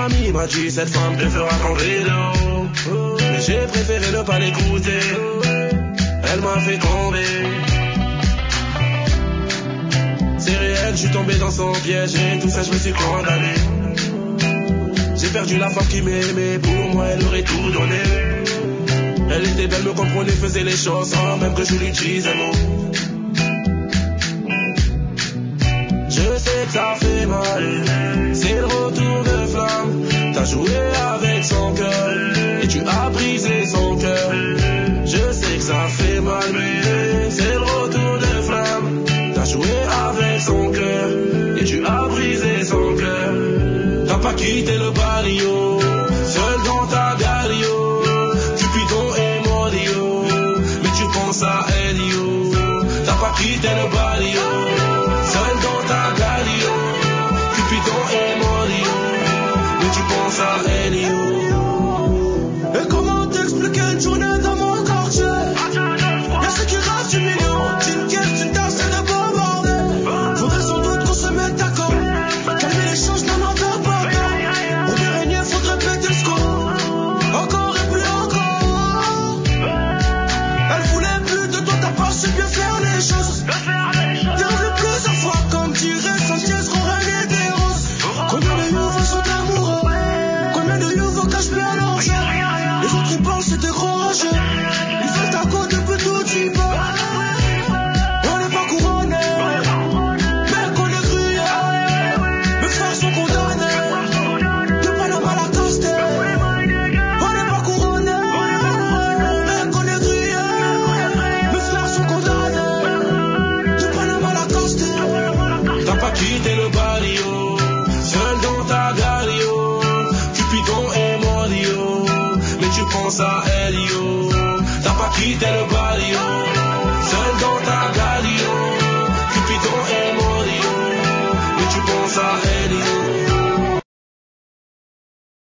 ami m'a dit cette femme te fera tomber de haut. Mais j'ai préféré ne pas l'écouter. Elle m'a fait tomber. C'est réel, je suis tombé dans son piège et tout ça je me suis condamné. J'ai perdu la femme qui m'aimait, pour moi elle aurait tout donné. Elle était belle, me comprenait, faisait les choses sans même que je lui dise un mot. Je sais que ça fait mal, c'est le retour de flamme. T'as joué avec son cœur et tu as brisé son cœur. Je sais que ça fait mal, mais c'est le retour de flamme. T'as joué avec son cœur et tu as brisé son cœur. T'as pas quitté le barrio, seul dans ta gario. Cupidon est mort, yo, mais tu penses à elle, yo. T'as pas quitté le barrio, seul dans ta gario. Cupidon est mort, yo, mais tu penses à elle, yo. Et comment t'expliquer une journée dans mon quartier? Y'a ceux qui rêvent du million, d'une guerre, d'une tasse et de bombarder. Faudrait sans doute qu'on se mette d'accord, calmer les choses, non, non, t'as pas tort. Pour bien régner, faudrait péter le score. Encore et plus encore. Elle voulait plus de toi, t'as pas su bien faire les choses. T'es revenu plusieurs fois, comme dirait Sanchez, qu'on règne des roses. Combien de nouveaux sont amoureux? Combien de nouveaux cachent bien leur jeu? Les autres ils pensent c'est des gros rageux. Ils veulent ta côte depuis tout petit peu. On n'est pas couronné, mais qu'on est grillé. Mes frères sont condamnés, de Panama à la Casté. On n'est pas couronné, mais qu'on est grillé. Mes frères sont condamnés, de Panama à la Casté. T'as pas quitté le barrio, seul dans ta gario. Cupidon est mort, yo, mais tu penses à elle, yo. T'as pas quitté le barrio,